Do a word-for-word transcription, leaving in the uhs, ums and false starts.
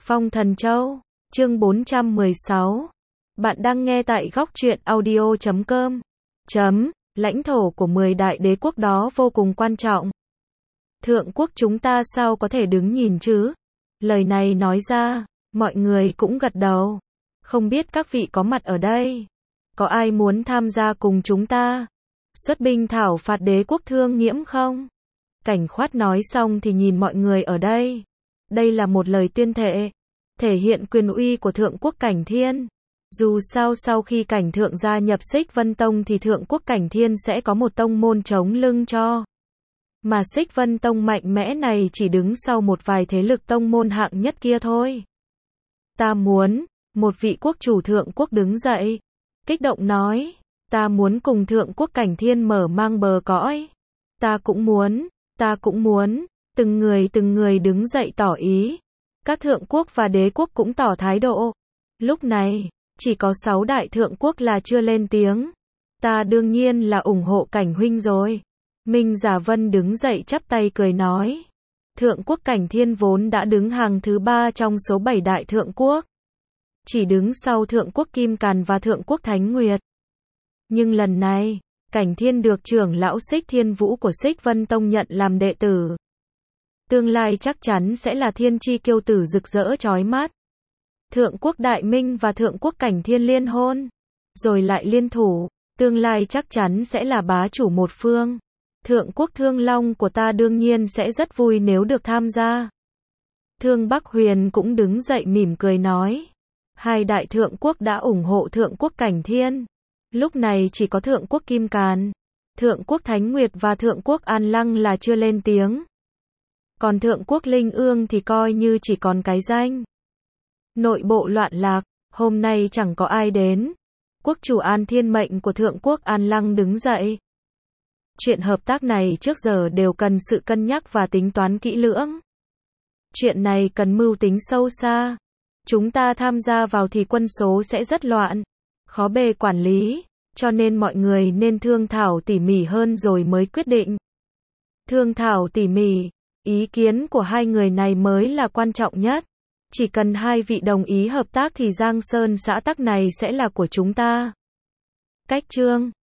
Phong Thần Châu, chương bốn trăm mười sáu. Bạn đang nghe tại góc truyện audio chấm com. Chấm, lãnh thổ của mười đại đế quốc đó vô cùng quan trọng. Thượng quốc chúng ta sao có thể đứng nhìn chứ? Lời này nói ra, mọi người cũng gật đầu. Không biết các vị có mặt ở đây, có ai muốn tham gia cùng chúng ta xuất binh thảo phạt đế quốc Thương Nghiễm không? Cảnh Khoát nói xong thì nhìn mọi người ở đây. Đây là một lời tuyên thệ, thể hiện quyền uy của Thượng quốc Cảnh Thiên. Dù sao sau khi Cảnh Thượng gia nhập Xích Vân Tông thì Thượng quốc Cảnh Thiên sẽ có một tông môn chống lưng cho. Mà Xích Vân Tông mạnh mẽ này chỉ đứng sau một vài thế lực tông môn hạng nhất kia thôi. Ta muốn, một vị quốc chủ Thượng quốc đứng dậy, kích động nói, ta muốn cùng Thượng quốc Cảnh Thiên mở mang bờ cõi. Ta cũng muốn, ta cũng muốn, từng người từng người đứng dậy tỏ ý. Các thượng quốc và đế quốc cũng tỏ thái độ. Lúc này, chỉ có sáu đại thượng quốc là chưa lên tiếng. Ta đương nhiên là ủng hộ Cảnh huynh rồi. Minh Giả Vân đứng dậy chắp tay cười nói. Thượng quốc Cảnh Thiên vốn đã đứng hàng thứ ba trong số bảy đại thượng quốc. Chỉ đứng sau Thượng quốc Kim Càn và Thượng quốc Thánh Nguyệt. Nhưng lần này, Cảnh Thiên được trưởng lão Xích Thiên Vũ của Xích Vân Tông nhận làm đệ tử. Tương lai chắc chắn sẽ là thiên chi kiêu tử rực rỡ chói mắt. Thượng quốc Đại Minh và Thượng quốc Cảnh Thiên liên hôn, rồi lại liên thủ, tương lai chắc chắn sẽ là bá chủ một phương. Thượng quốc Thương Long của ta đương nhiên sẽ rất vui nếu được tham gia. Thương Bắc Huyền cũng đứng dậy mỉm cười nói. Hai đại thượng quốc đã ủng hộ Thượng quốc Cảnh Thiên. Lúc này chỉ có Thượng quốc Kim Càn, Thượng quốc Thánh Nguyệt và Thượng quốc An Lăng là chưa lên tiếng. Còn Thượng quốc Linh Ương thì coi như chỉ còn cái danh. Nội bộ loạn lạc, hôm nay chẳng có ai đến. Quốc chủ An Thiên mệnh của Thượng quốc An Lăng đứng dậy. Chuyện hợp tác này trước giờ đều cần sự cân nhắc và tính toán kỹ lưỡng. Chuyện này cần mưu tính sâu xa. Chúng ta tham gia vào thì quân số sẽ rất loạn, khó bề quản lý, cho nên mọi người nên thương thảo tỉ mỉ hơn rồi mới quyết định. Thương thảo tỉ mỉ, ý kiến của hai người này mới là quan trọng nhất. Chỉ cần hai vị đồng ý hợp tác thì Giang Sơn xã tắc này sẽ là của chúng ta. Cách chương